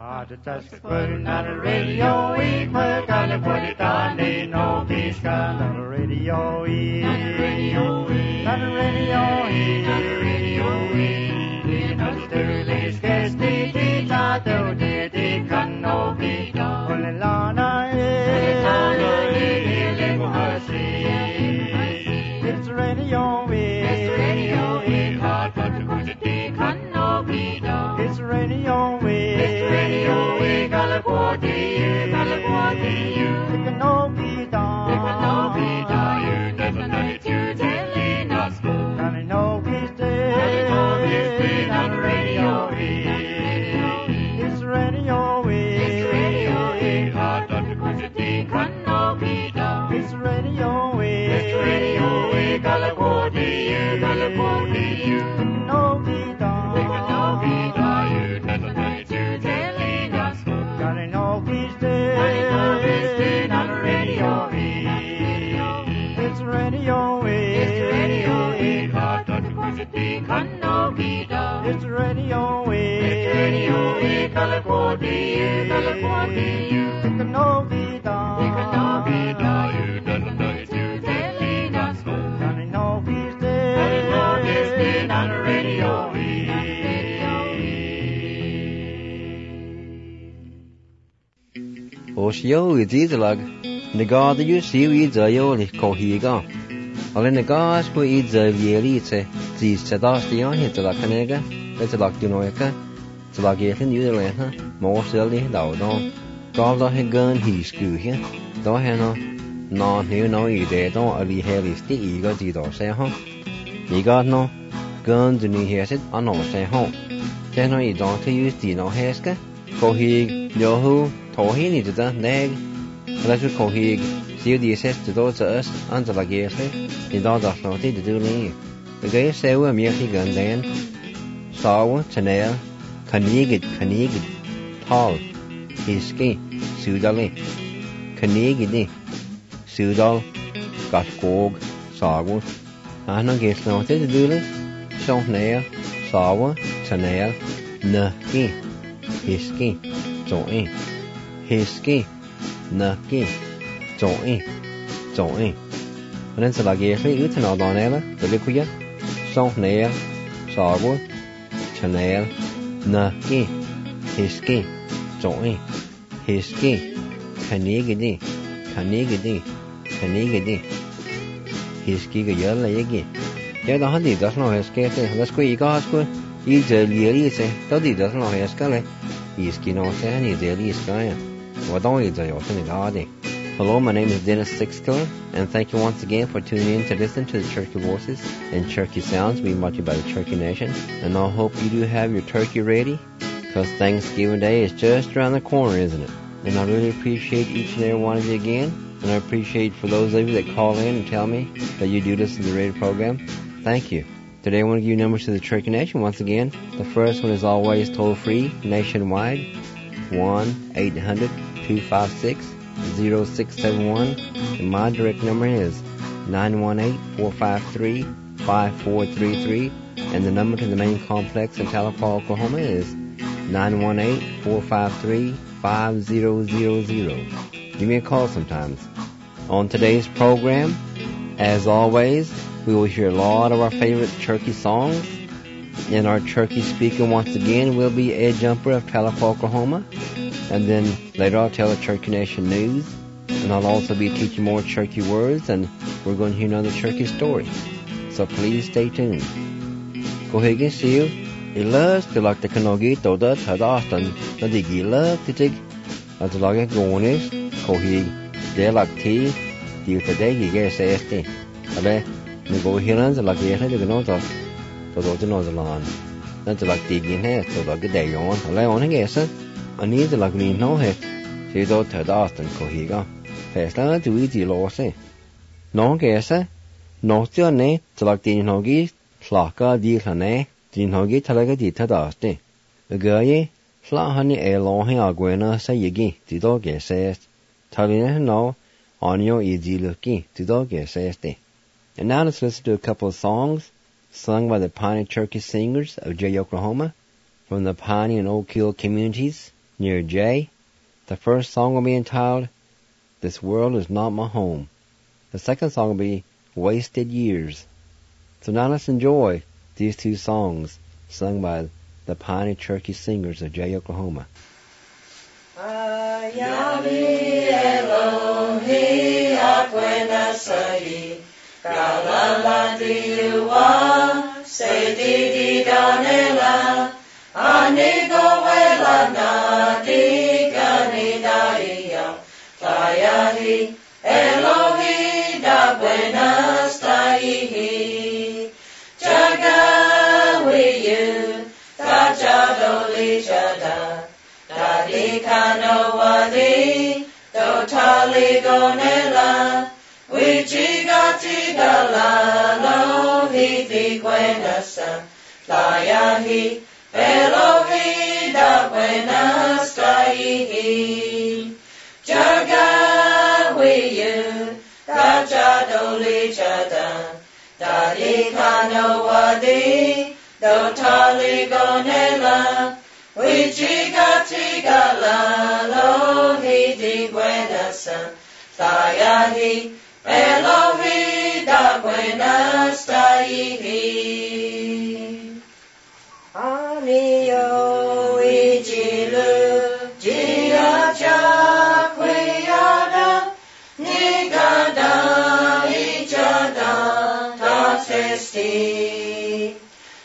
Put it on the radio, we put it on the no peace on the radio, on the radio, on the radio, on the radio, on the Sterling's guest, the teacher, the can no be done. Only Lana is, it's radio, it's radio, hard but the good can no be done. It's radio, California, it can no be done. It can no be done. You never know it, you telling us more. And I know he's dead. On the radio, it's radio, it's radio, hard on the good thing can no be done. It's radio, California, it can no be done. It can no be done. You never know it, you telling us more. I know he's dead. On the radio, it's radio, hard on the good thing can no be done. It's radio, California, it can no be done. It can no be done. You don't know it, you telling us more. I know he's dead. On the radio, Osio is idag, negada ju siu I zayo kohiga. Ale negas po I zavielite, zis sedastion hitela kanega, letela dunoeka, telagelin udelena, morseli daudon. Gavda hegan hisku here, do heno, non here no ide don ali helisti iga dido se ho. Iga no, gun do ni hesit ano se ho. Teno I don't to use dino heska, kohig, yohu, tohi ni da neg. Let's kohig, see the assess to those us, under la gese, in da no to do ni. The gay sewa mirti gun then, sawa, chanel, kanigid, tall, hiski, sudali, kanigidi, sudal, got gog, sawa. I no guess no to do it. So nail, sawa, chanel, nuki, hiski, join, hiski, nuki, join. And then so I guess you to know Donella, the liquid, so nail, sawa, chanel, nuki, hiski, join, hiski, kanigidi, hiski ga yalla yegi. Yeah, the honey doesn't know his cat. Let's go, you guys go. He's a lily, say, Doddy doesn't know his scully. He's kino saying he's a lily sky. What don't you do? Hello, my name is Dennis Sixkiller, and thank you once again for tuning in to listen to the Cherokee Voices and Cherokee Sounds being brought to you by the Cherokee Nation. And I hope you do have your turkey ready, because Thanksgiving Day is just around the corner, isn't it? And I really appreciate each and every one of you again. And I appreciate for those of you that call in and tell me that you do listen to the radio program. Thank you. Today I want to give you numbers to the Cherokee Nation once again. The first one is always toll-free, nationwide, 1-800-256-0671. And my direct number is 918-453-5433. And the number to the main complex in Talapa, Oklahoma is 918-453-5000. Give me a call sometimes. On today's program, as always, we will hear a lot of our favorite Cherokee songs. And our Cherokee speaker once again will be Ed Jumper of Talapa, Oklahoma. And then later I'll tell the Cherokee Nation news. And I'll also be teaching more Cherokee words. And we're going to hear another Cherokee story. So please stay tuned. Go ahead and see you. It loves to like the Kanogi to the Tadastan. The Digi love to take. As the log going is. Go ahead. They like tea. Do today you get safety. Ale. You go here and like the other to know that. To know the lawn. That's like digging here. So like a day on. Ale on guess it. I need to like me no head. See those Tadastan. Go here. First time to eat the loss. No guess it. No still ne. To like the Nogi. Slaka di Hane. The Nogi Talaga di Tadaste. The guy. Fla honey a long hair Gwena say yegi. The dog says. Talina no. On your easy looking. The dog says. And now let's listen to a couple of songs sung by the Piney Cherokee Singers of Jay, Oklahoma, from the Piney and Oak Hill communities near J. The first song will be entitled, This World Is Not My Home. The second song will be Wasted Years. So now let's enjoy these two songs sung by the Piney Cherokee Singers of J, Oklahoma. Yahweh Elohi Akwenasai Kalala diwa Sedidi danela Anigo wela nadi Ganidaiya Tayahi Elohi da buenas taihi Jaga wiyu Tajadoli jada Dadi kanawadi Totali gonela Wichigati galalo Hithi buenasa Layahi Elohi da buenas taihi Jaga wiyu Tajadoli jada Dadi kanawadi Totali gonela Wichigati galalo Hithi buenasa Tayahi Elohi da buenas taihi Aniyo ijilu Jiaja kuyada Nigada ijada Tatesti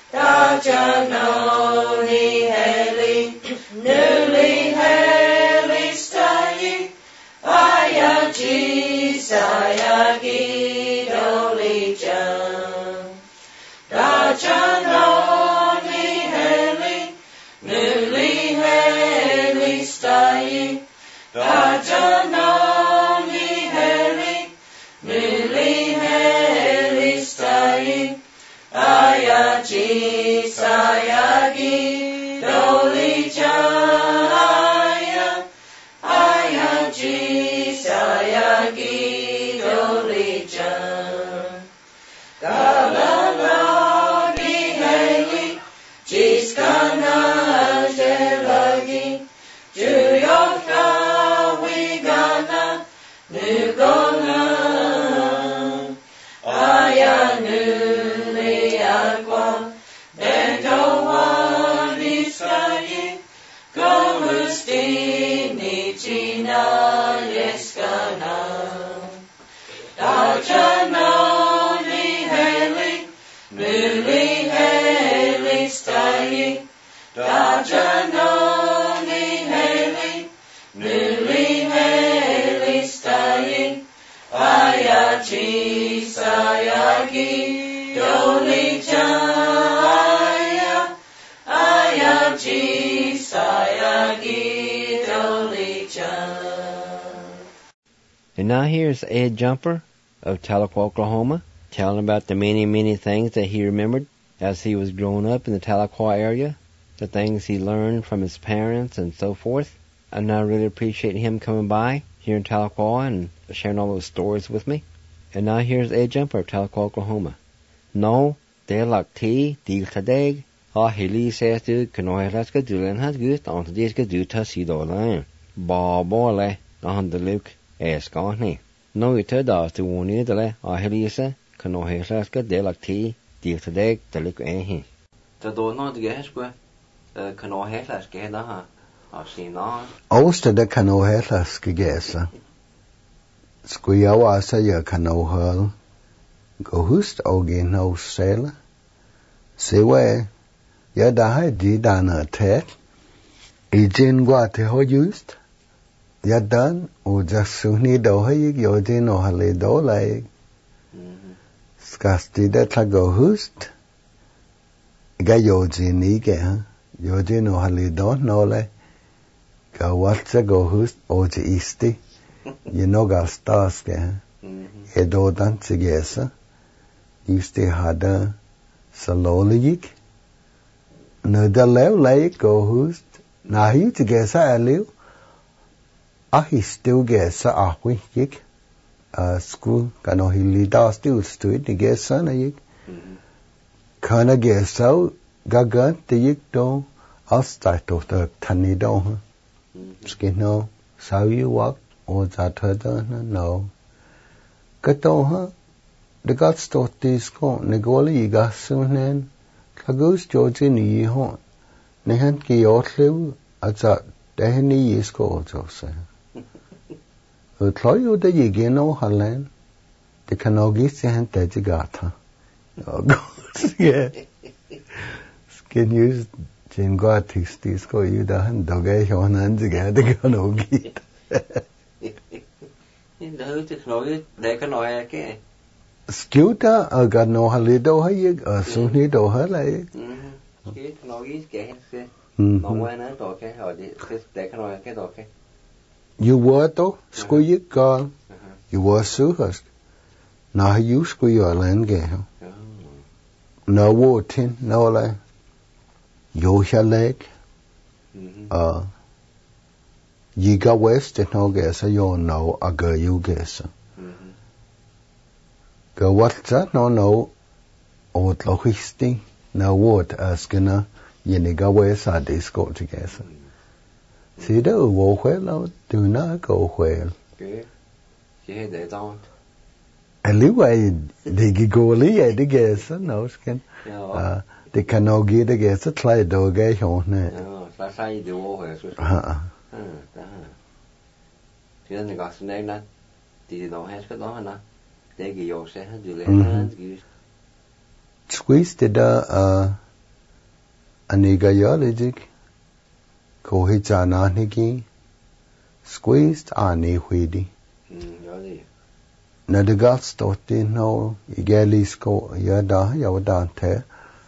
Tajano ni heli Nuli heli stayi Ayaji sayagi dolijan Tajano ni heli Nuli heli stayi Tajano ni heli Nuli heli stayi Ayaji sayagi dolijaya Ayaji sayagi dolijan Galala biheli Jiskana jelagi Juyoka wigana Nugona Ayanu Aqua, Dendoa Nisai, Golustini China Yeskana, Dajano Heli, Muli Heli Stai, Dajano Heli, Muli Heli Stai, Ayachi Sayagi. Dolijaya, Ayaji sayagi dolijan. And now here's Ed Jumper of Tahlequah, Oklahoma, telling about the many, many things that he remembered as he was growing up in the Tahlequah area, the things he learned from his parents and so forth. And I really appreciate him coming by here in Tahlequah and sharing all those stories with me. And now here's Ed Jumper of Tahlequah, Oklahoma. No, de lakti diltadeg ahili sestu kanohelaska dulenhat gut antadiska duta sidolan babole ahandaluk eskani no itadas tu wonidale ahilisa kanohelaska de lakti diltadeg daluk ehi tadona dgehskwa kanohelaska daha asina Osta de kanohelaska gesa skuyawa sa ya kanohel Go hust ogi no sela. Sewe ya daha di dana tet. Ijin guate ho just. Ya dan o jasuni do hayig yojin o hale do laig. Skasti de ta go hust. Ga yojin ige ha. Yojin o hale do no le. Ga watsa go hust oji isti. You know ga stas ke ha. Edo dan sigesa. Isti hada salolig. Nada lew laik go hust. Nahi tigesa aliu. Ahi still gesa ahwi yik. School kano hili da still stuit ni gesa na yik. Kana gesa gagan te yik do. Asta to the tani do. Skino, sao you walk, or that her, no. Katoha, the gods thought this go, Negoli, Gasunen, Kagus George in ye horn. Nehan ki otlew, at that, Dehny is called, Jose. Cloy the Yigino Halan, the Canogis and Tejigata. Oh, God, yeah. Skin use Jinguatis, this go you down, Doge, on and together, Canogi. In the hood, technology, they can know again. Skuta, I got no halido, I soon need her like. Technology, no one at okay, or this decan get okay. You were though, squeak it, girl. You were suhust. Now you squeak your land game. No water, no like. You shall like. You got west, and no guess, you know, a girl you guess. Go what's that? No, old logisty, no word asking her, you nigga west at this go together. See the walk well, do not go well. Good. See, they don't. Anyway, they go lee, I guess, no skin. They cannot get against a try dog, I don't know. That's how you do all this. Then they got some name that. Did you know has got on? They give you say, do you squeeze the anigayologic. Kohijana nigi squeezed ani huidi. Na the gods thought they know igelisko yada yawadante.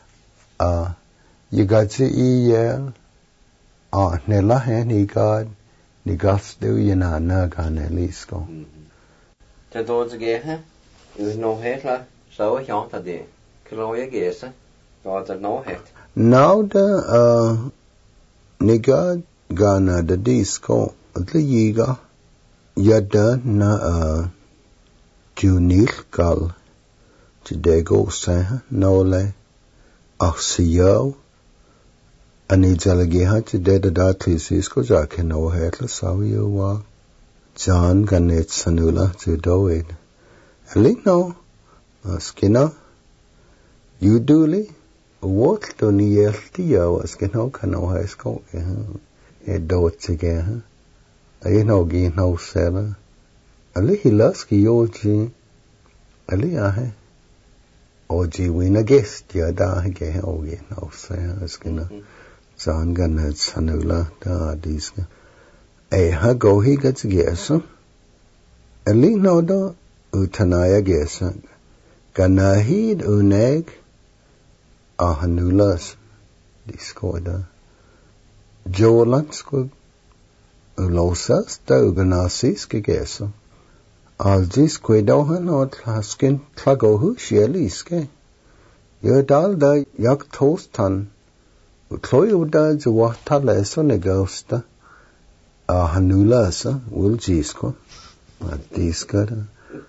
You got the year. Nella hen god. The gods do yana naga nelisko. The doors again, you know head, so I can't today. Chloe guess, or the no head. Now the Niga gana the disco the yiga yada na junil gal Chidego sa nole axiyo ani jalagiha chideda datlisis jake no hetla sawiyo wa John ganet sanula chidoid alino skina you duli what do ni eltiyo skino kano hasko e dotsige ai no gi no sela ali hilaski yoji ali ahe oji wina guest ya da ge ogi no se skina John ganet sanula da diska e ha go hi gets gesa ali no do utanaya gesa ganahid uneg ahanulas diskoda Jolansko ulosas da uganasis gegesa Aldis kwedohan od haskin klagohu shieliske Yodal da yak tostan Utloyuda juwatala sonegosta ahanulas will jisko diskada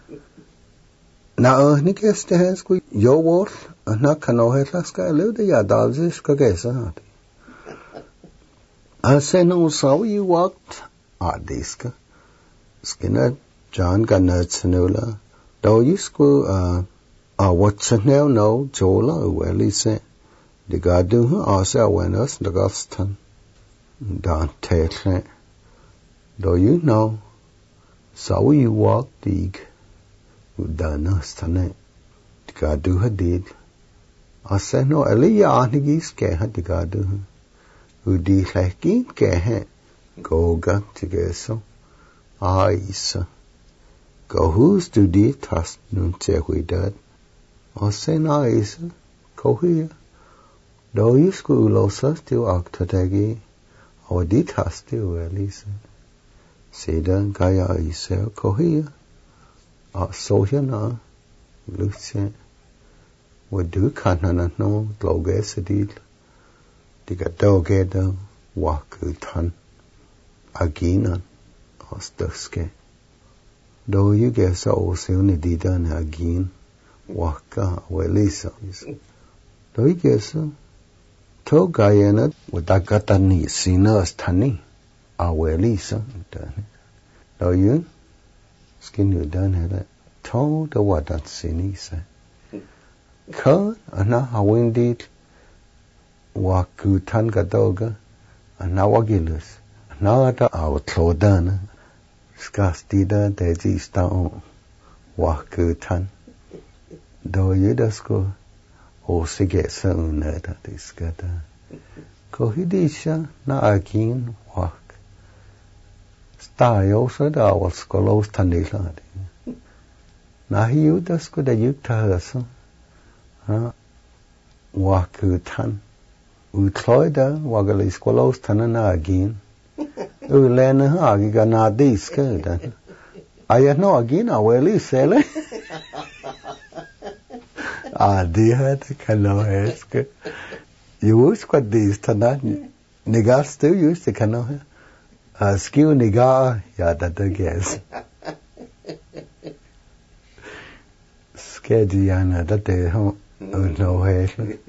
Na nikeste hesku yo wolf na kanohetlaska leude ya dalzis kagesa Aseno saw you walked diska skina John ganatsanula do yisku what's now no jola well se the gadu asa wenas the gostan dan tetle do you know saw you walk dig udana stane the gadu hadid aseno aliya anigis ke had the gadu Udi lekin ke goga tigeso aisa gohus do di tast nun te huidad osen aisa kohia do yisku losas tu aktadegi o di tast tu elisa sedan gaya isa kohia a sohana luce wadu kanana no logesidil Diga dogeda wakutan agina ostuske. Do you guess also nidida na agin waka welisa. Do you guess to gayana wadagata ni sinas tani our Lisa done. Do you? Skin you done had told the what that sinisa. Ka ana hawindi wa kutan gadoga ana wagilus. Na ta our clodana. Skastida deji stone wa kutan. Do you dasko o sige sa una ta diskata. Kohidisha na akin wak. Style so da was kolos tanila. Na hiu dasko da yukta so. Wakutan. Utloida wagalis kolos tanana again. Ulena agiga na diska dan. Aya no again aweli sele. Dia te kano eske. You use what these tanan. Niga still use the kano. Skill niga ya that I guess. Skediana that they home no hair.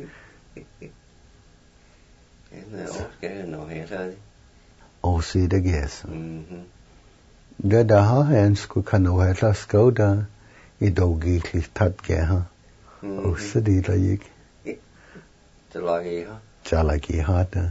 No hair. Oh, see the guess. The hands could kano hair las go down. It don't get his tat geha. Oh, city like. Jalaki hata.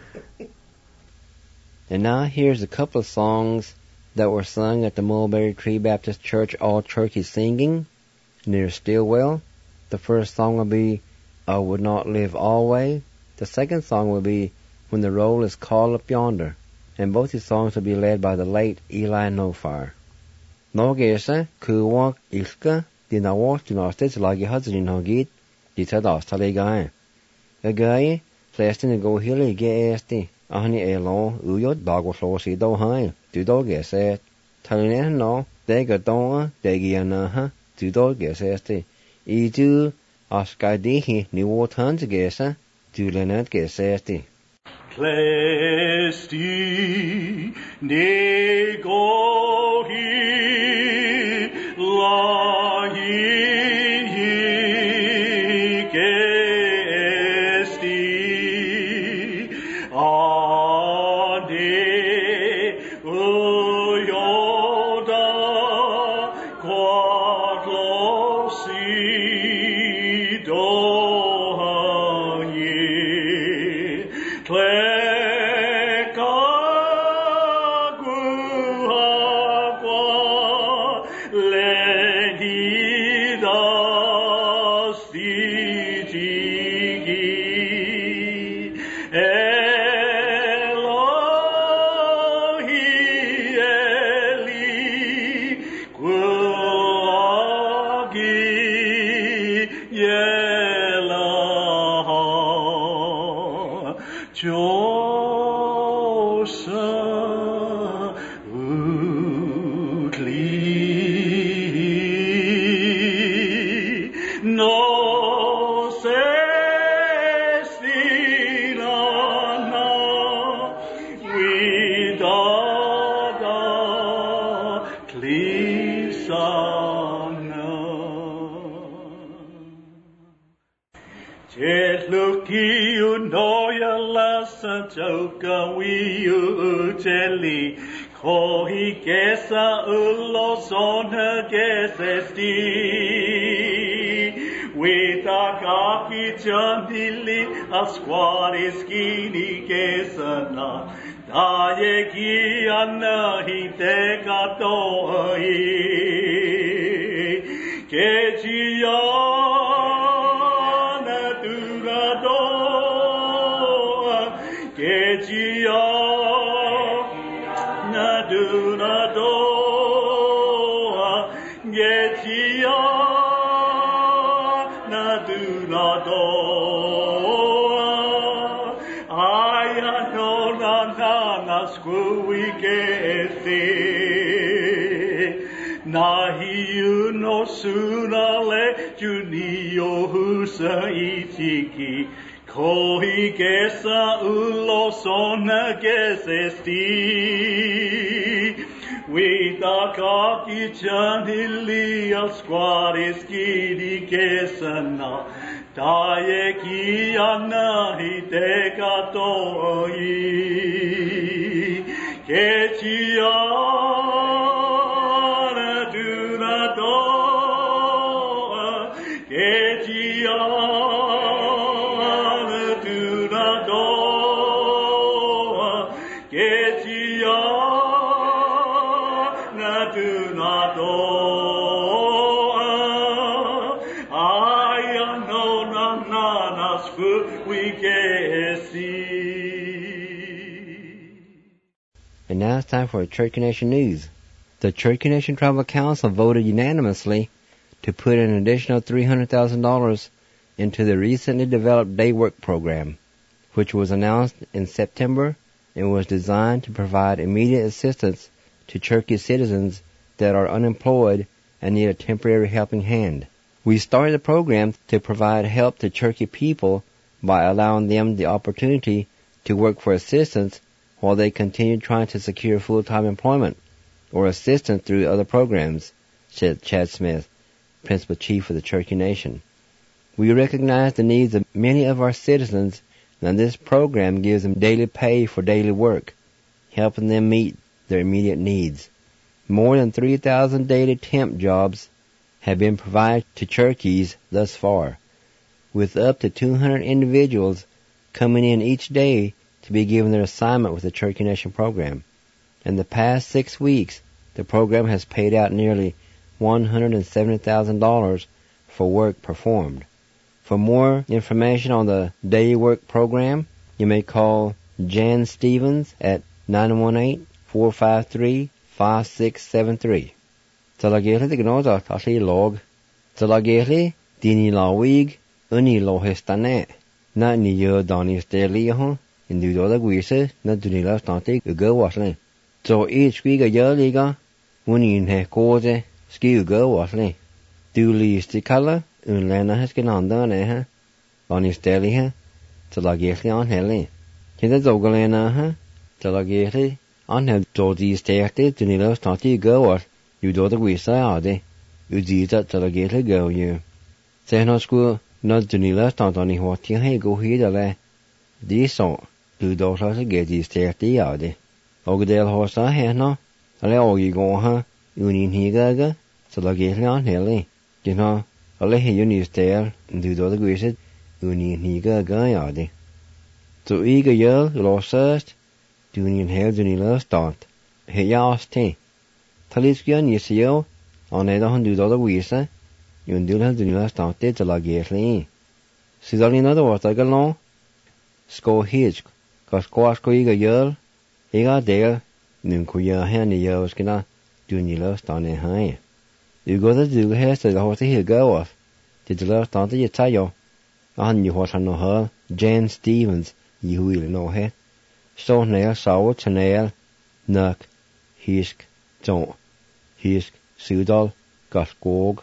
And now here's a couple of songs that were sung at the Mulberry Tree Baptist Church All Turkey Singing near Stillwell. The first song will be I Would Not Live Always. The second song will be When the Roll is Called Up Yonder. And both these songs will be led by the late Eli Nofar. Nogesa, Kuwak Ilka, Dinawak, Dinastet, Lagi Hadzin Hogit, Ditadas Talegain. A guy, Plastin and Go Hilly, Gay Asti, Ahni Elon, Uyot, Bagoslosi, Do High, Dudo Geset, Talin no, Degadona, Degianaha, Dudo Gesesti, Edu, Askadihi, New Watans Gesa, Dulenet Gesesti. Plesti negohi lahi gesti ade uyoda quadlosi dohaye Joka wiu uteli kohi kesa ulosona gesesti witakaki chandili asquariskini kesana dayeki anahi tekatoi kejiana durado Kejiya nadunadoa Kejiya nadunadoa Aya no na skui kesi Nahiu no sunale junio husa ichiki Kohi kesa ulosona gesesti Witakaki chanili asquariskidi kesana Dayeki anahi dekatoi And now it's time for Cherokee Nation News. The Cherokee Nation Tribal Council voted unanimously to put an additional $300,000 into the recently developed Day Work program, which was announced in September and was designed to provide immediate assistance to Cherokee citizens that are unemployed and need a temporary helping hand. We started the program to provide help to Cherokee people by allowing them the opportunity to work for assistance while they continue trying to secure full-time employment or assistance through other programs, said Chad Smith, Principal Chief of the Cherokee Nation. We recognize the needs of many of our citizens, and this program gives them daily pay for daily work, helping them meet their immediate needs. More than 3,000 daily temp jobs have been provided to Cherokees thus far, with up to 200 individuals coming in each day to be given their assignment with the Cherokee Nation program. In the past 6 weeks, the program has paid out nearly $170,000 for work performed. For more information on the Day Work program, you may call Jan Stevens at 918-453-5673. Talageli de gnoza tali log. Talageli dini lawig uni lohestane. Na ni yo dani steliho in du doda gwise na dunila stante ugo wasle. So each week a year liga uni in he cause ski ugo wasle. Du li stikala un lena has genanda ne dani steliha. Talageli on heli. Kida zogalena Talageli on he dodi sterte dunila stante ugo was. You do the gwisa ade. You did that Talageli go you. Say no school. Not to ni last on any what you hay go here le. This song, do those as a get these 30 yard. Ogdale horse I had no. A lay you go, huh? You need he gaga, so la get on hilly. You know, a lay you need stare and do the grisset, you need he gaga yard. So eager yell, lost first, do need hair to ni last start. Hey, yas tea. Taliskin, you see you, on either $100 wisa. You do have to last started to like gately. See all in other words, I go long. Score hitch, cause squash go eager yell. He got there, nun could your hand the yells gonna do ni last on it high. You go to do has to the horse here go off. Did the last on the tayo? On you what I know her, Jan Stevens, you will know her. So nail, sour, nail, nuck, hisk, don't, hisk, sudal, gaskog.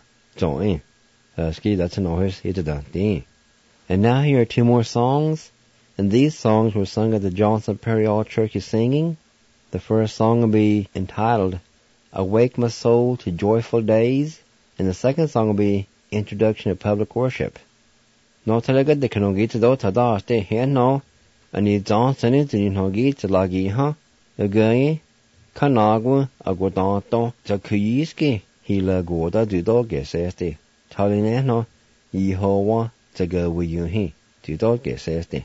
Ski, that's an horse, it's a thing. And now here are two more songs, and these songs were sung at the Johnson Prairie All Cherokee Singing. The first song will be entitled, Awake My Soul to Joyful Days, and the second song will be Introduction to Public Worship. No talaga de kanogit do tada ste here no, and the Johnson is in hogit lagi ha, again, kanagwa, agudanto, zakuyiski. Hila goda du dog says the Taline no Yehovah to go with you he do dog says the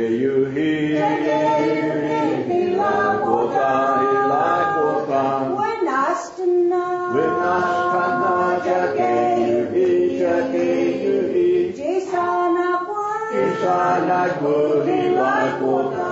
Jackie, Sangat berilah kota.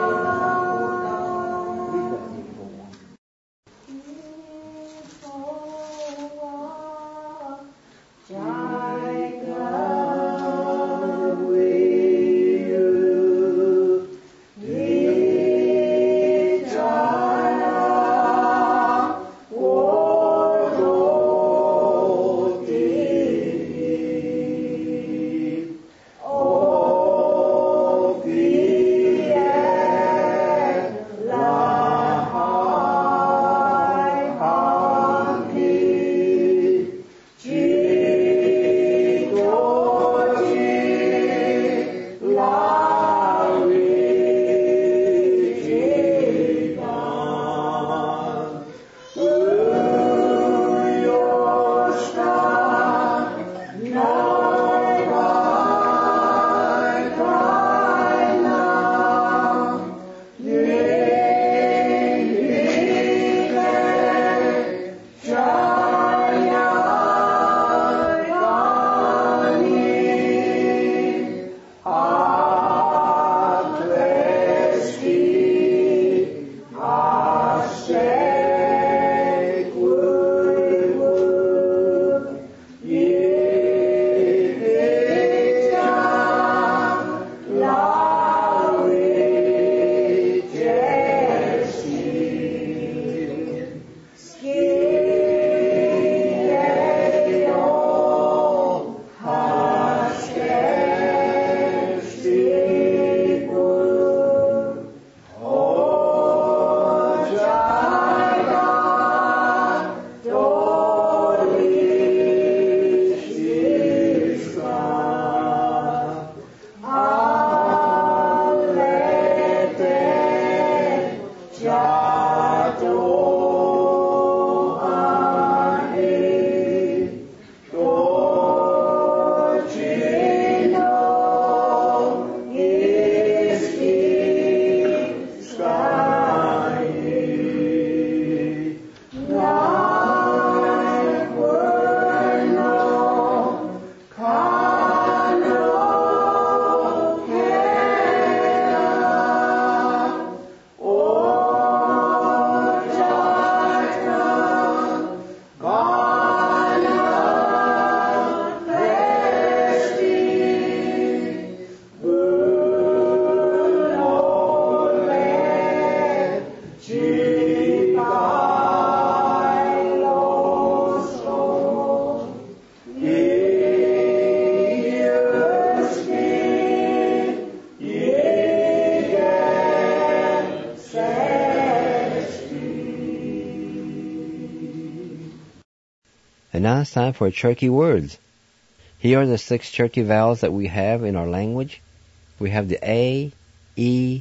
And now it's time for Cherokee words. Here are the 6 Cherokee vowels that we have in our language. We have the A, E,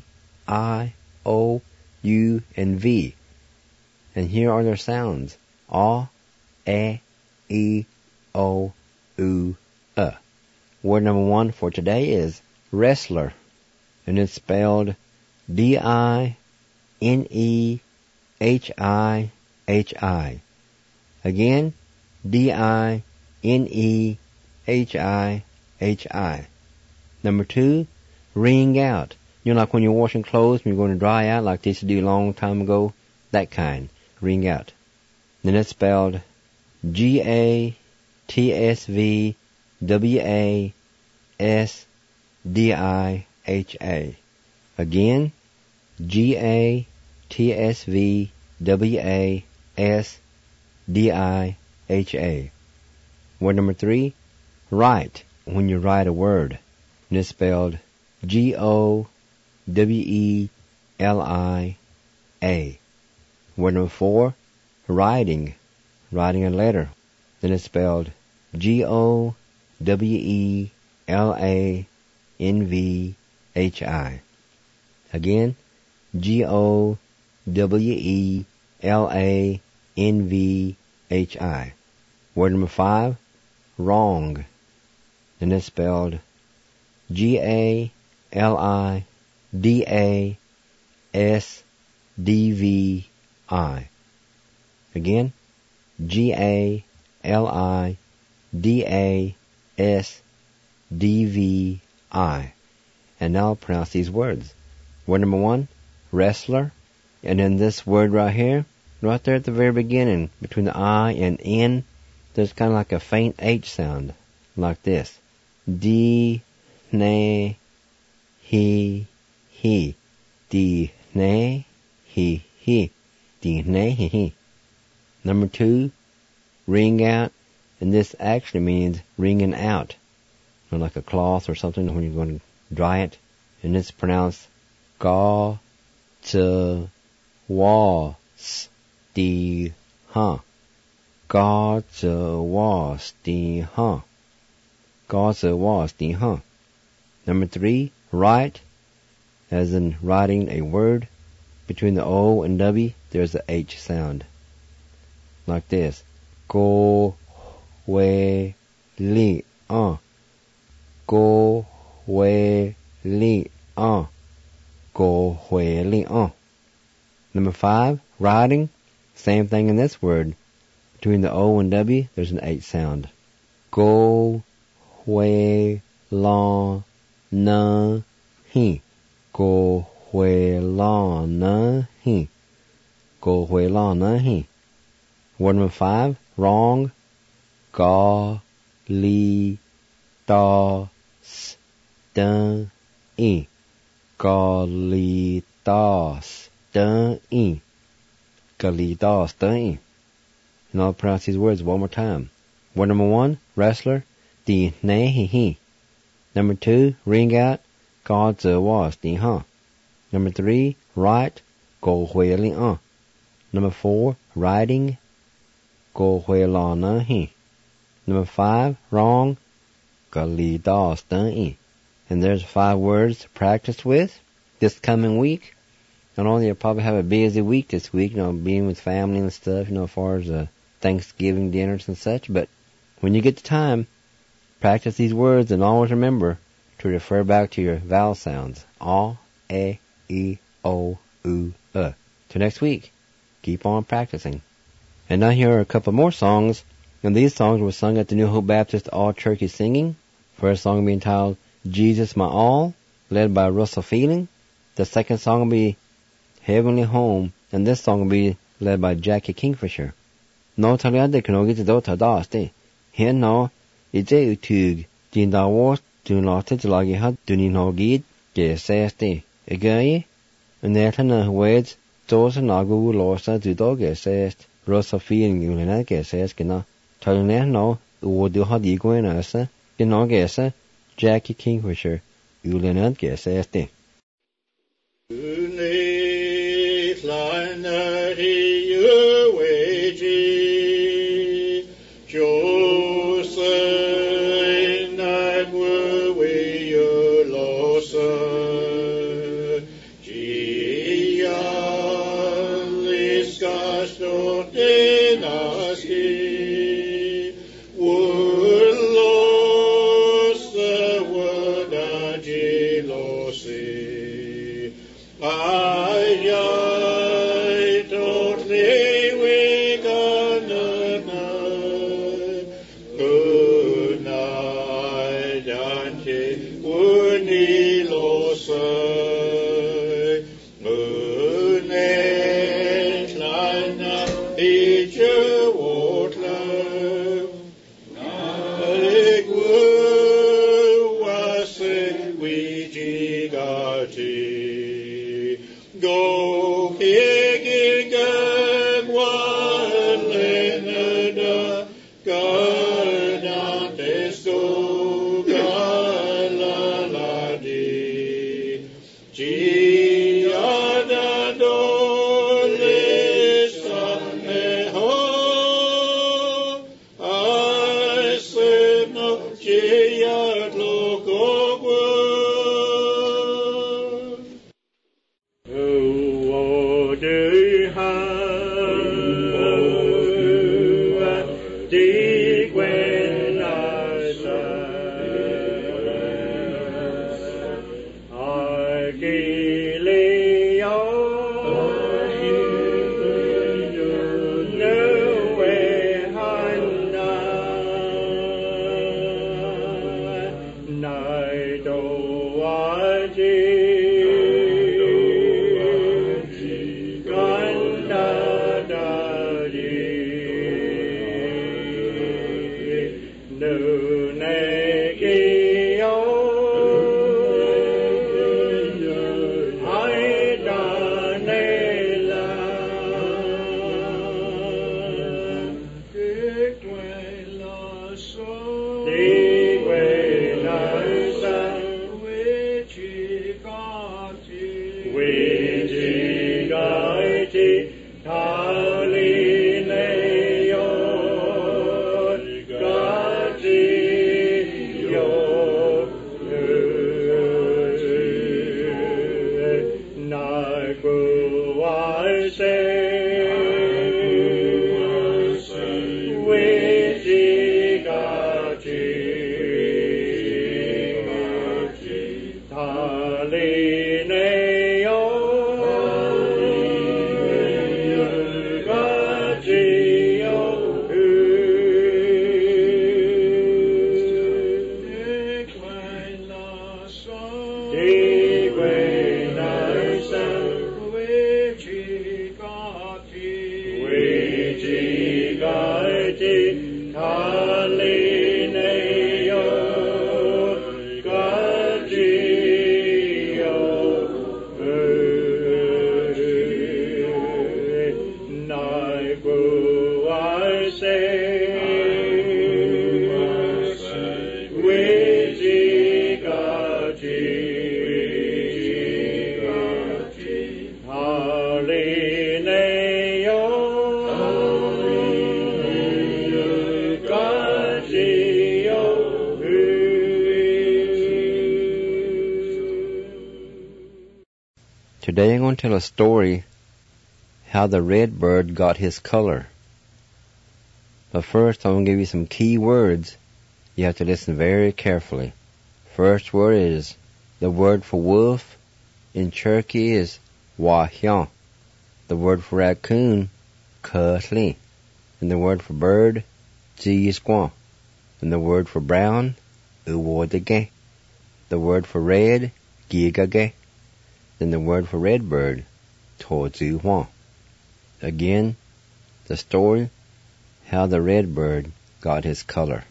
I, O, U, and V. And here are their sounds. A, E, O, U, Word number 1 for today is wrestler. And it's spelled D-I-N-E-H-I-H-I. Again, D-I-N-E-H-I-H-I. Number 2, wring out. You know, like when you're washing clothes and you're going to dry out, like they used to do a long time ago, that kind. Wring out. Then it's spelled G-A-T-S-V-W-A-S-D-I-H-A. Again, G-A-T-S-V-W-A-S-D-I-H-A. Word number 3, write. When you write a word. And it's spelled G-O-W-E-L-I-A. Word number 4, writing. Writing a letter. Then it's spelled G-O-W-E-L-A-N-V-H-I. Again, G-O-W-E-L-A-N-V-H-I. Word number 5, wrong. And it's spelled G-A-L-I-D-A-S-D-V-I. Again, G-A-L-I-D-A-S-D-V-I. And now I'll pronounce these words. Word number 1, wrestler. And then this word right here, right there at the very beginning, between the I and N, there's kind of like a faint H sound, like this. D, ne, he. D, ne, he. D, ne, he. Number 2, wring out. And this actually means wringing out. Like a cloth or something when you're going to dry it. And it's pronounced ga, zi, wa, sti, ha. Ga, zi, wa, sti, ha. Ga, zi, wa, sti, ha. Number 3, write. As in writing a word. Between the O and W, there's a H sound. Like this. Go, we, li, Go, we, li, Go, we, li, Number 5, writing. Same thing in this word. Between the O and W, there's an H sound. Go, we, la, na, hi. Go, we, la, na, hi. Go, we, la, na, hi. Word number 5, wrong. Ga, li, da, st, i. Ga, li, da, st, i. Ga, li, da, st, i. And I'll pronounce these words one more time. Word number 1, wrestler. D, ne, hi. Number 2, ring out. Ga, zi, wa, sti, ha. Number 3, write. Go, hui, li, Number 4, writing. Go, hui, la, na, hi. Number 5, wrong. Ga, li, da, st, i. And there's 5 words to practice with this coming week. Not only you'll probably have a busy week this week, being with family and stuff, as far as Thanksgiving dinners and such, but when you get the time, practice these words and always remember to refer back to your vowel sounds. A, E, O, U, Till next week, keep on practicing. And now here are a couple more songs, and these songs were sung at the New Hope Baptist All-Turkey Singing. First song will be entitled Jesus My All, led by Russell Feeling. The second song will be Heavenly Home, and this song will be led by Jackie Kingfisher. No taliade knogit do tadaste. Hen no ije utug din da was do not lagi had dunin hogid ge seste. Again, and that na words those nagu losa do dog sest. Russell Feeling ulena ge sest gena. Talne no do had iguenasa. Gena gesa Jackie Kingfisher ulena ge seste. I Today I'm going to tell a story how the red bird got his color. But first I'm going to give you some key words. You have to listen very carefully. First word is, the word for wolf in Cherokee is wahyan. The word for raccoon, kusli. And the word for bird, jiisquan. And the word for brown, uwodage. The word for red, gigage. Then the word for red bird, tozuhuan. Again, the story, how the red bird got his color.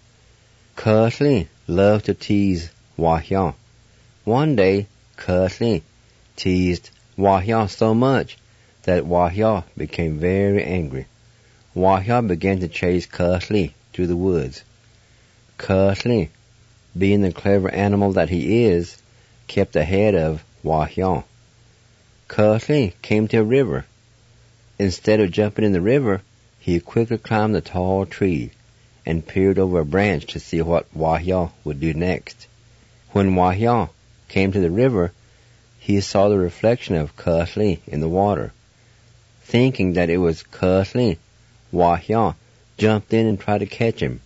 Kusli loved to tease wahyan. One day, Kusli teased wahyan so much that wahyan became very angry. Wahyan began to chase Kusli through the woods. Kusli, being the clever animal that he is, kept ahead of wahyan. Kusli came to a river. Instead of jumping in the river, he quickly climbed a tall tree and peered over a branch to see what wahyan would do next. When wahyan came to the river, he saw the reflection of Kusli in the water. Thinking that it was Kusli, wahyan jumped in and tried to catch him.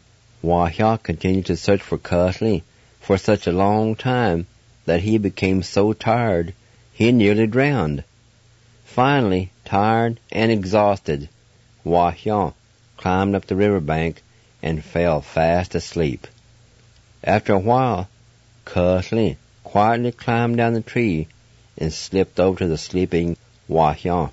Wahyan continued to search for Kusli for such a long time that he became so tired he nearly drowned. Finally, tired and exhausted, wahyan climbed up the riverbank and fell fast asleep. After a while, Kusli quietly climbed down the tree and slipped over to the sleeping wahyan.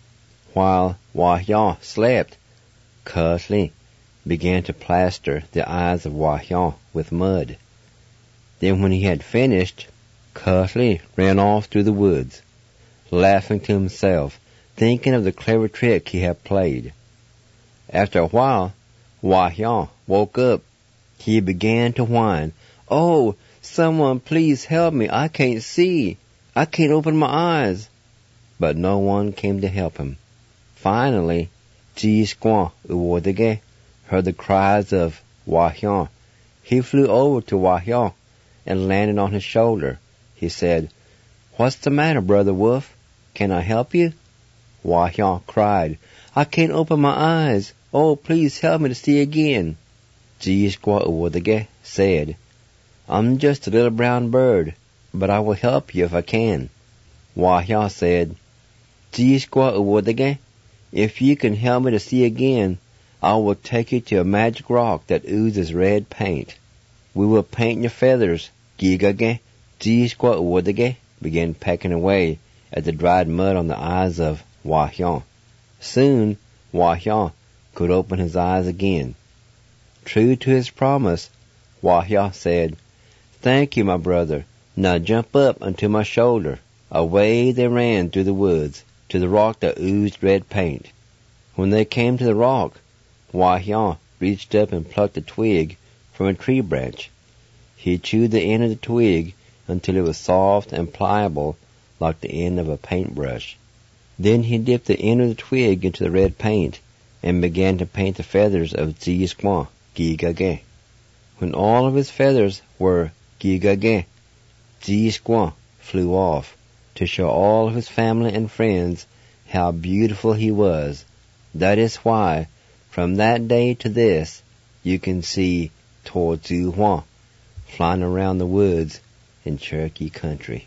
While wahyan slept, Kusli began to plaster the eyes of wahyan with mud. Then when he had finished, Kusli ran off through the woods, laughing to himself, thinking of the clever trick he had played. After a while, wahyan woke up. He began to whine, "Oh, someone please help me. I can't see. I can't open my eyes." But no one came to help him. Finally, jiisquan uwodage heard the cries of wahyan. He flew over to wahyan and landed on his shoulder. He said, "What's the matter, Brother Wolf? Can I help you?" Wahyan cried, "I can't open my eyes. Oh, please help me to see again." Jiisquan uwodage said, "I'm just a little brown bird, but I will help you if I can." Wahyan said, "Jiisquan uwodage, if you can help me to see again, I will take you to a magic rock that oozes red paint. We will paint your feathers, gigage." Jiisquan uwodage began pecking away at the dried mud on the eyes of wahyan. Soon, wahyan could open his eyes again. True to his promise, wahyan said, "Thank you, my brother. Now jump up onto my shoulder." Away they ran through the woods to the rock that oozed red paint. When they came to the rock, wahyan reached up and plucked a twig from a tree branch. He chewed the end of the twig until it was soft and pliable like the end of a paintbrush. Then he dipped the end of the twig into the red paint and began to paint the feathers of Ziisquan, Gigage. When all of his feathers were Gigage, Ziisquan flew off to show all of his family and friends how beautiful he was. That is why, from that day to this, you can see To Zu Huan flying around the woods in Cherokee country.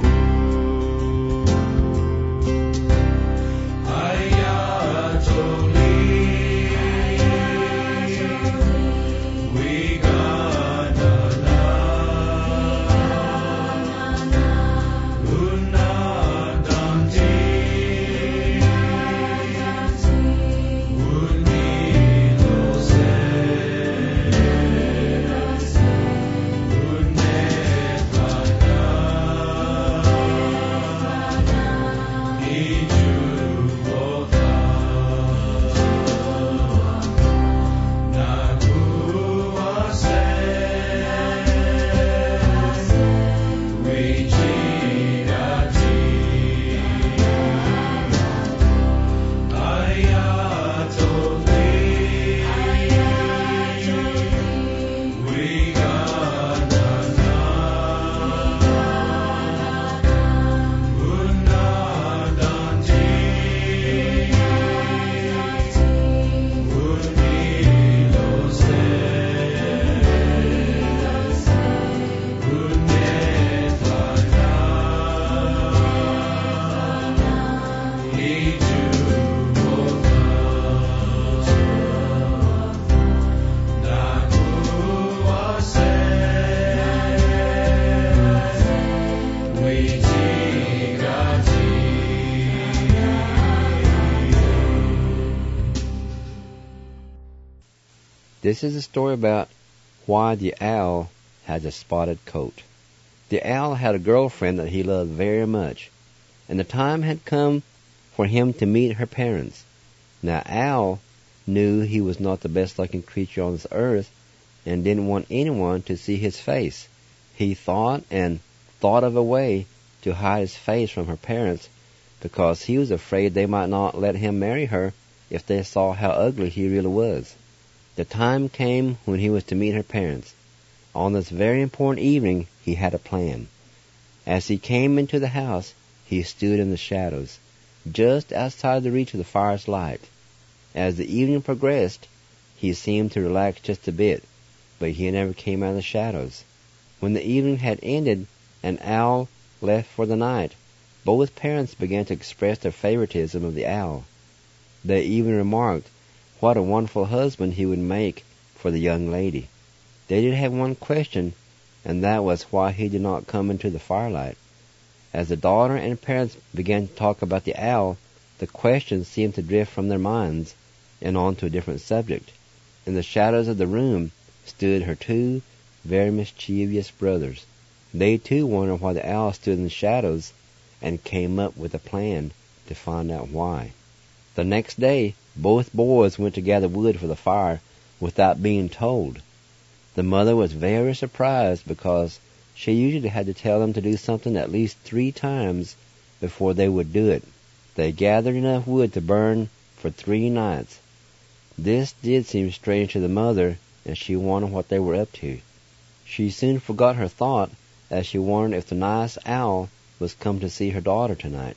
Ayah This is a story about why the owl has a spotted coat. The owl had a girlfriend that he loved very much, and the time had come for him to meet her parents. Now, Owl knew he was not the best-looking creature on this earth and didn't want anyone to see his face. He thought of a way to hide his face from her parents because he was afraid they might not let him marry her if they saw how ugly he really was. The time came when he was to meet her parents. On this very important evening, he had a plan. As he came into the house, he stood in the shadows, just outside the reach of the fire's light. As the evening progressed, he seemed to relax just a bit, but he never came out of the shadows. When the evening had ended and Owl left for the night, both parents began to express their favoritism of the owl. They even remarked what a wonderful husband he would make for the young lady. They did have one question, and that was why he did not come into the firelight. As the daughter and parents began to talk about the owl, the question seemed to drift from their minds and on to a different subject. In the shadows of the room stood her two very mischievous brothers. They too wondered why the owl stood in the shadows and came up with a plan to find out why. The next day, both boys went to gather wood for the fire without being told. The mother was very surprised because she usually had to tell them to do something at least 3 times before they would do it. They gathered enough wood to burn for 3 nights. This did seem strange to the mother, and she wondered what they were up to. She soon forgot her thought as she wondered if the nice owl was come to see her daughter tonight.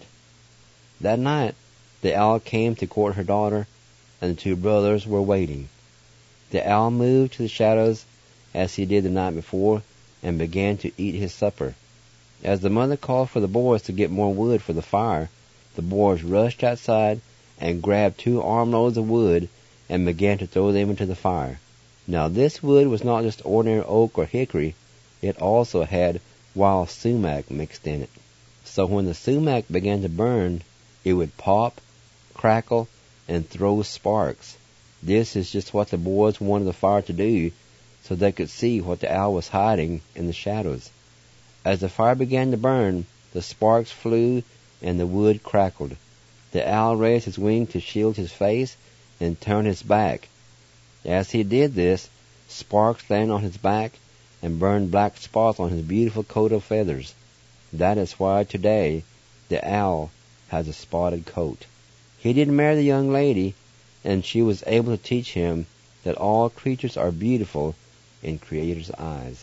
That night, the owl came to court her daughter, and the 2 brothers were waiting. The owl moved to the shadows as he did the night before and began to eat his supper. As the mother called for the boys to get more wood for the fire, the boys rushed outside and grabbed 2 armloads of wood and began to throw them into the fire. Now this wood was not just ordinary oak or hickory, it also had wild sumac mixed in it. So when the sumac began to burn, it would pop, crackle, and throw sparks. This is just what the boys wanted the fire to do, so they could see what the owl was hiding in the shadows. As the fire began to burn, the sparks flew and the wood crackled. The owl raised his wing to shield his face and turned his back. As he did this, sparks landed on his back and burned black spots on his beautiful coat of feathers. That is why today the owl has a spotted coat. He did marry the young lady, and she was able to teach him that all creatures are beautiful in Creator's eyes.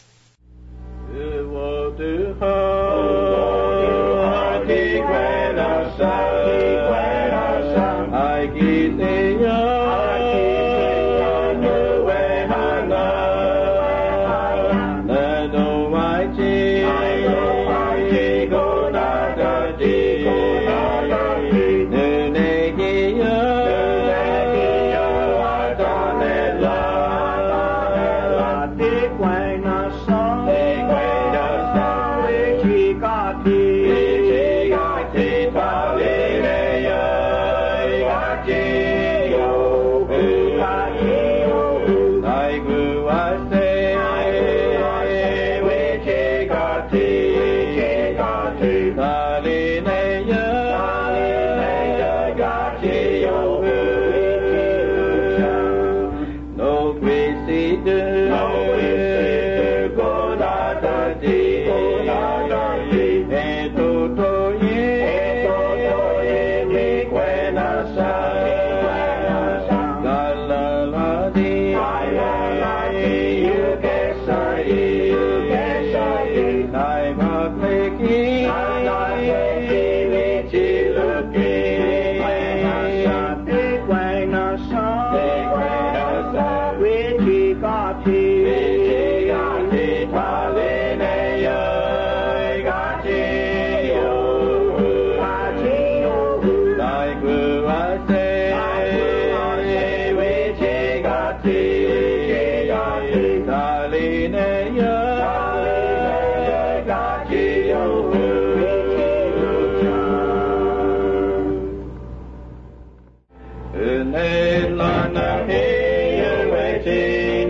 Hey,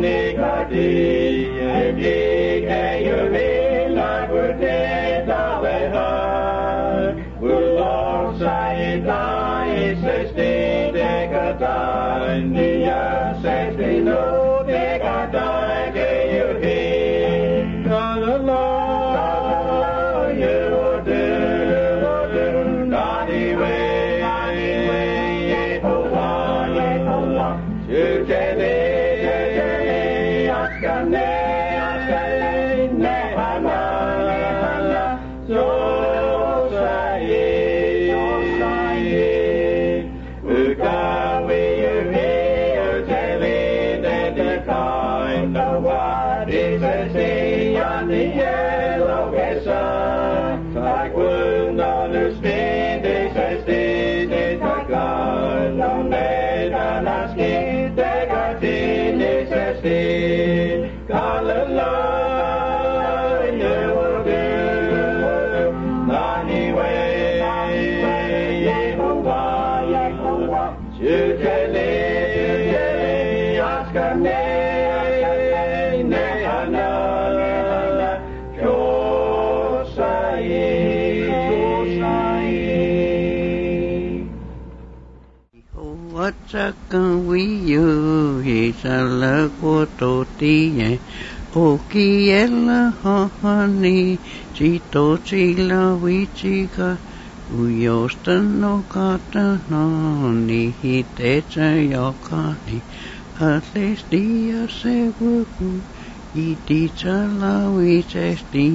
Can we you he's a lago to tie o kiela honey chito chila wichika uyostano kata no ni hitecha yokani at least dia se wuku iticha la wichesti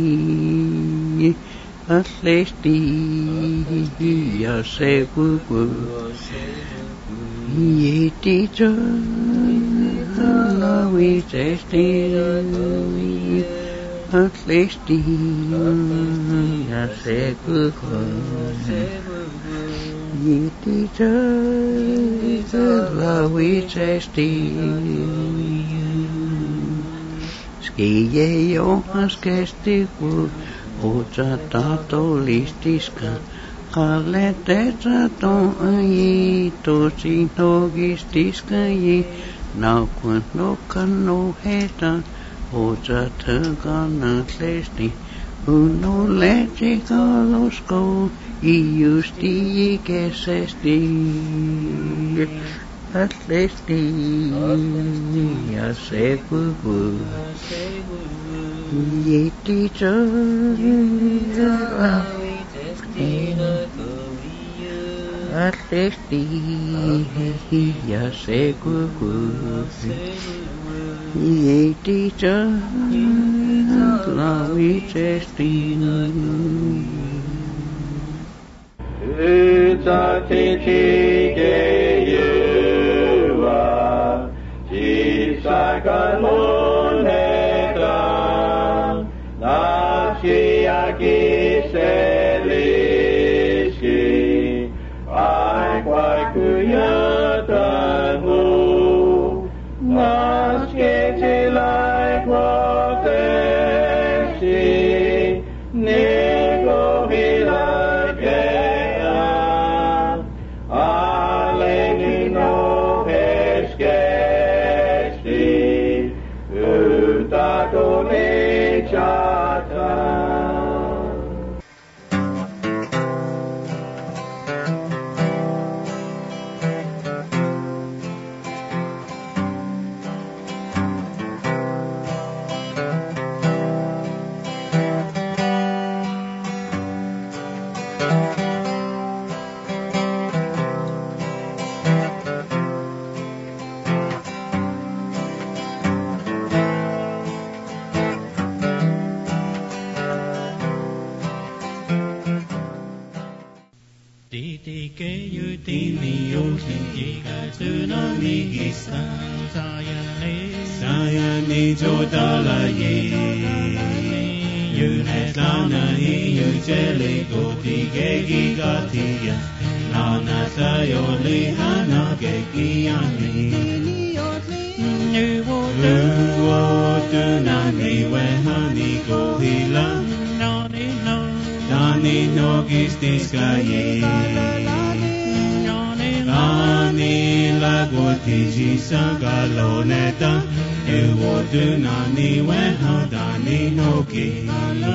at least dia se wuku Ye teacher, we tasted at least I said good. Ye teacher, we tasted ski ye yo haskestiku, ocha tato listiska. Kalleteta ton ai to sinogistiska ye na kun no kano heta oja tagana lesti uno leche kalosko iusti kesesti at lesti ya seku ye teacher at least ya se kukusi ye teacher la we testing it's a teaching you are Jesus moneta na shiaki selishi ai kwai kuyatahu na skete like wateshi nego hilagea aleni no heskesti utakone chata. Sayani jodala ye Yunet lana yu jele goti gegi gatiya Lana sayoli hana gegi ani Nuwotu nani wehani gohila Dani nogis diskaye Ani lagoti jisagaloneta Ewodunani wehodani noki.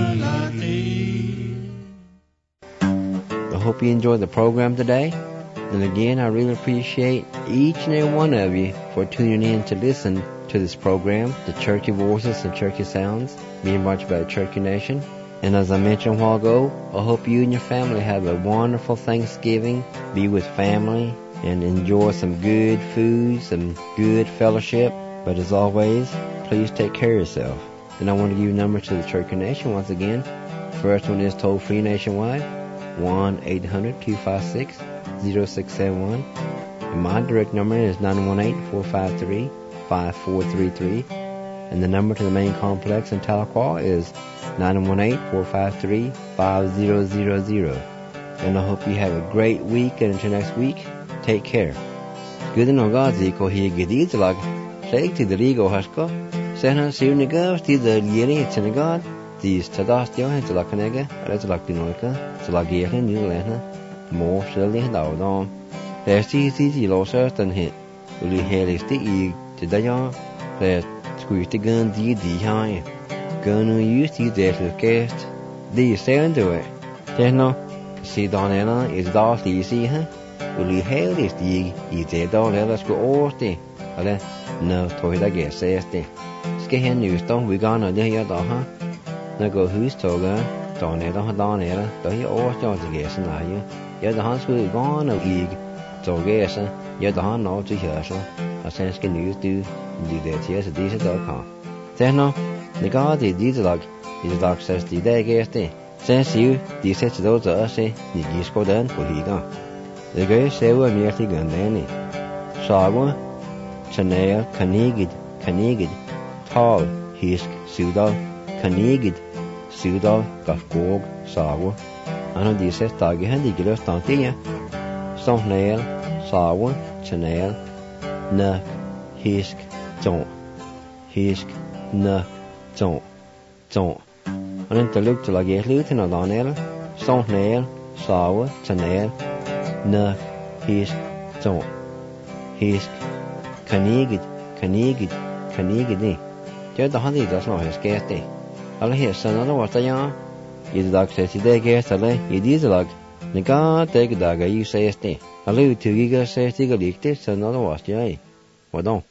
I hope you enjoyed the program today. And again, I really appreciate each and every one of you for tuning in to listen to this program, the Cherokee Voices and Cherokee Sounds, being brought by the Cherokee Nation. And as I mentioned a while ago, I hope you and your family have a wonderful Thanksgiving, be with family, and enjoy some good food, some good fellowship. But as always, please take care of yourself. And I want to give you numbers to the Cherokee Nation once again. First one is toll-free nationwide, 1-800-256-0671. And my direct number is 918-453-5433. And the number to the main complex in Tahlequah is 918-453-5000. And I hope you have a great week, and until next week, take care. Good no gazi ko hi gidid lag. Take to the Rigo Hasko. Sena Sirniga, to the Yeri Senegal. These Tadastio and Telakanega, Retalactinoca, Telagian, New Lena, more Shirley and Dowdon. There's easy low certain hit. Will you hear this the egg to the yarn? There's squeeze the gun the high. Gun who used to there to cast. These say into it. There's no. See Donella is dark easy, huh? Will you hear this the egg? They don't let us go all day. No, toy that get says the. Skin news don't we gonna do your dog, huh? No go who's toga, Donella, Donella, don't you all start to guess and are you? You're the hunts will gone of egg. So guess, you're the hunt all to hear so. I sense can news do that yes, at decent.com. Then no, the god is diesel is dog says the day guess the. Since you, the sets those are say, the geese go down for he gone. The guy say we're merely gun danny. Sawa, Chanel, Canigid, Tall, Hisk, Sudal, Canigid, Sudal, Gafgog, Sawa. I know the set dog handy gillis don't you? Some nail, Sawa, Chanel, Nuck, Hisk, Don't. Hisk, Nuck, Don't. I need to look till I get Luton or Donella. Some nail, Sawa, Chanel, Nuck, Hisk, Don't. Hisk, Canigid, Just the honey does not his gas day. I'll hear son of what I am. You the dog says today gas a lay, you did the log. The god take a dog, you say a stay. I'll leave 2 gigas says to go leak this, son of what, yay. Well, don't.